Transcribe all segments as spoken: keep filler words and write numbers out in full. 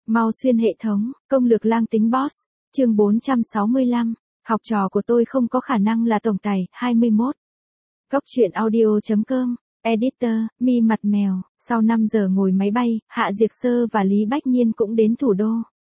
Mau xuyên hệ thống, công lược lang tính boss, chương bốn trăm sáu mươi lăm, học trò của tôi không có khả năng là tổng tài, hai mươi mốt. Góc truyện audio chấm com, editor, mi mặt mèo, sau năm giờ ngồi máy bay, Hạ Diệc Sơ và Lý Bách Nhiên cũng đến thủ đô.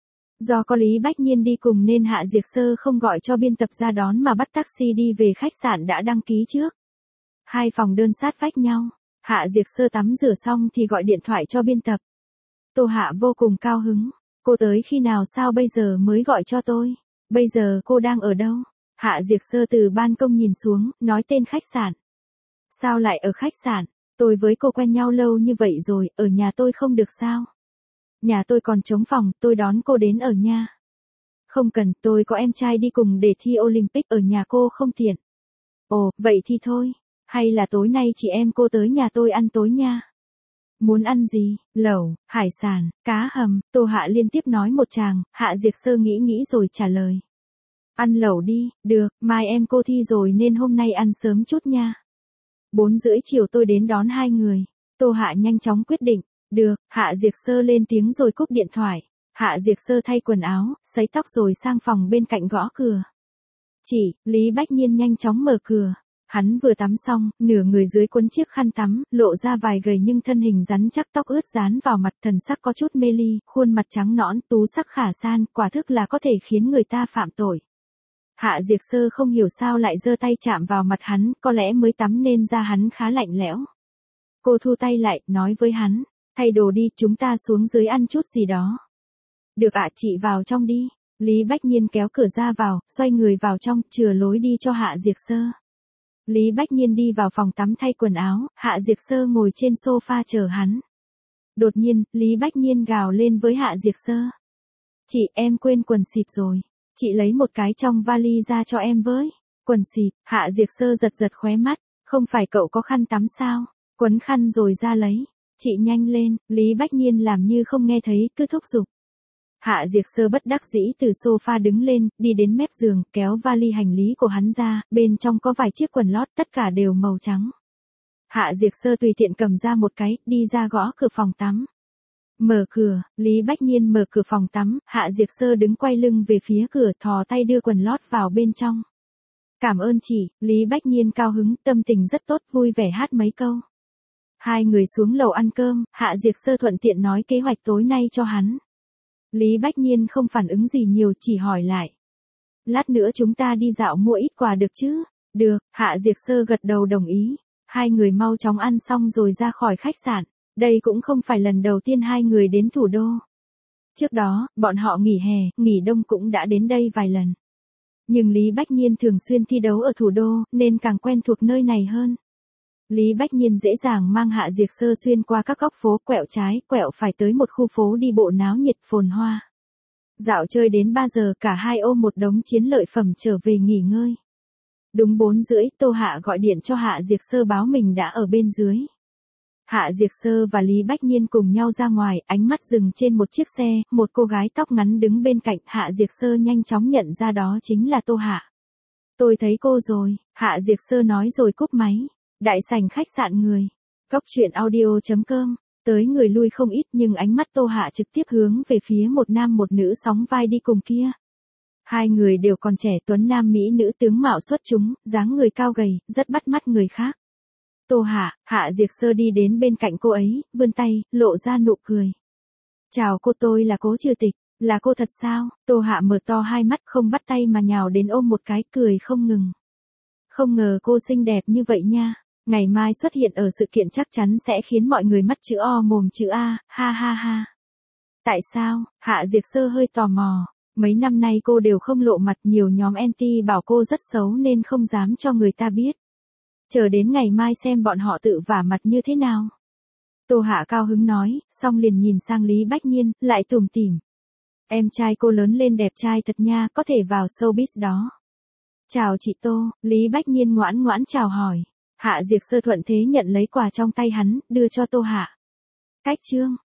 Do có Lý Bách Nhiên đi cùng nên Hạ Diệc Sơ không gọi cho biên tập ra đón mà bắt taxi đi về khách sạn đã đăng ký trước. Hai phòng đơn sát vách nhau, Hạ Diệc Sơ tắm rửa xong thì gọi điện thoại cho biên tập. Tô Hạ vô cùng cao hứng, cô tới khi nào sao bây giờ mới gọi cho tôi, bây giờ cô đang ở đâu? Hạ Diệc Sơ từ ban công nhìn xuống, nói tên khách sạn. Sao lại ở khách sạn, tôi với cô quen nhau lâu như vậy rồi, ở nhà tôi không được sao? Nhà tôi còn trống phòng, tôi đón cô đến ở nha. Không cần, tôi có em trai đi cùng để thi Olympic, ở nhà cô không tiện. Ồ, vậy thì thôi, hay là tối nay chị em cô tới nhà tôi ăn tối nha. Muốn ăn gì? Lẩu, hải sản, cá hầm, Tô Hạ liên tiếp nói một tràng, Hạ Diệc Sơ nghĩ nghĩ rồi trả lời. Ăn lẩu đi, được, mai em cô thi rồi nên hôm nay ăn sớm chút nha. Bốn rưỡi chiều tôi đến đón hai người. Tô Hạ nhanh chóng quyết định. Được, Hạ Diệc Sơ lên tiếng rồi cúp điện thoại. Hạ Diệc Sơ thay quần áo, sấy tóc rồi sang phòng bên cạnh gõ cửa. Chị, Lý Bách Nhiên nhanh chóng mở cửa. Hắn vừa tắm xong, nửa người dưới quấn chiếc khăn tắm, lộ ra vài gầy nhưng thân hình rắn chắc, tóc ướt dán vào mặt, thần sắc có chút mê ly, khuôn mặt trắng nõn, tú sắc khả san, quả thức là có thể khiến người ta phạm tội. Hạ Diệc Sơ không hiểu sao lại giơ tay chạm vào mặt hắn, có lẽ mới tắm nên da hắn khá lạnh lẽo. Cô thu tay lại, nói với hắn, thay đồ đi, chúng ta xuống dưới ăn chút gì đó. Được ạ, chị vào trong đi. Lý Bách Nhiên kéo cửa ra vào, xoay người vào trong, chừa lối đi cho Hạ Diệc Sơ. Lý Bách Nhiên đi vào phòng tắm thay quần áo, Hạ Diệc Sơ ngồi trên sofa chờ hắn. Đột nhiên, Lý Bách Nhiên gào lên với Hạ Diệc Sơ. Chị, em quên quần xịp rồi. Chị lấy một cái trong vali ra cho em với. Quần xịp, Hạ Diệc Sơ giật giật khóe mắt, không phải cậu có khăn tắm sao? Quấn khăn rồi ra lấy. Chị nhanh lên, Lý Bách Nhiên làm như không nghe thấy, cứ thúc giục. Hạ Diệc Sơ bất đắc dĩ từ sofa đứng lên, đi đến mép giường, kéo vali hành lý của hắn ra, bên trong có vài chiếc quần lót, tất cả đều màu trắng. Hạ Diệc Sơ tùy tiện cầm ra một cái, đi ra gõ cửa phòng tắm. Mở cửa, Lý Bách Nhiên mở cửa phòng tắm, Hạ Diệc Sơ đứng quay lưng về phía cửa, thò tay đưa quần lót vào bên trong. Cảm ơn chị, Lý Bách Nhiên cao hứng, tâm tình rất tốt, vui vẻ hát mấy câu. Hai người xuống lầu ăn cơm, Hạ Diệc Sơ thuận tiện nói kế hoạch tối nay cho hắn. Lý Bách Nhiên không phản ứng gì nhiều, chỉ hỏi lại. Lát nữa chúng ta đi dạo mua ít quà được chứ? Được, Hạ Diệc Sơ gật đầu đồng ý. Hai người mau chóng ăn xong rồi ra khỏi khách sạn. Đây cũng không phải lần đầu tiên hai người đến thủ đô. Trước đó, bọn họ nghỉ hè, nghỉ đông cũng đã đến đây vài lần. Nhưng Lý Bách Nhiên thường xuyên thi đấu ở thủ đô, nên càng quen thuộc nơi này hơn. Lý Bách Nhiên dễ dàng mang Hạ Diệc Sơ xuyên qua các góc phố, quẹo trái, quẹo phải tới một khu phố đi bộ náo nhiệt phồn hoa. Dạo chơi đến ba giờ, cả hai ôm một đống chiến lợi phẩm trở về nghỉ ngơi. Đúng bốn rưỡi, Tô Hạ gọi điện cho Hạ Diệc Sơ báo mình đã ở bên dưới. Hạ Diệc Sơ và Lý Bách Nhiên cùng nhau ra ngoài, ánh mắt dừng trên một chiếc xe, một cô gái tóc ngắn đứng bên cạnh, Hạ Diệc Sơ nhanh chóng nhận ra đó chính là Tô Hạ. Tôi thấy cô rồi, Hạ Diệc Sơ nói rồi cúp máy. Đại sảnh khách sạn người. Góc truyện audio chấm com, tới người lui không ít nhưng ánh mắt Tô Hạ trực tiếp hướng về phía một nam một nữ sóng vai đi cùng kia. Hai người đều còn trẻ, tuấn nam mỹ nữ, tướng mạo xuất chúng, dáng người cao gầy, rất bắt mắt người khác. Tô Hạ, Hạ Diệc Sơ đi đến bên cạnh cô ấy, vươn tay, lộ ra nụ cười. Chào cô, tôi là Cố Trừ Tịch. Là cô thật sao? Tô Hạ mở to hai mắt, không bắt tay mà nhào đến ôm một cái, cười không ngừng. Không ngờ cô xinh đẹp như vậy nha. Ngày mai xuất hiện ở sự kiện chắc chắn sẽ khiến mọi người mắt chữ O mồm chữ A, ha ha ha. Tại sao? Hạ Diệc Sơ hơi tò mò. Mấy năm nay cô đều không lộ mặt, nhiều nhóm anti bảo cô rất xấu nên không dám cho người ta biết. Chờ đến ngày mai xem bọn họ tự vả mặt như thế nào. Tô Hạ cao hứng nói, xong liền nhìn sang Lý Bách Nhiên, lại tủm tỉm. Em trai cô lớn lên đẹp trai thật nha, có thể vào showbiz đó. Chào chị Tô, Lý Bách Nhiên ngoãn ngoãn chào hỏi. Hạ Diệc Sơ thuận thế nhận lấy quà trong tay hắn, đưa cho Tô Hạ. Cách chương.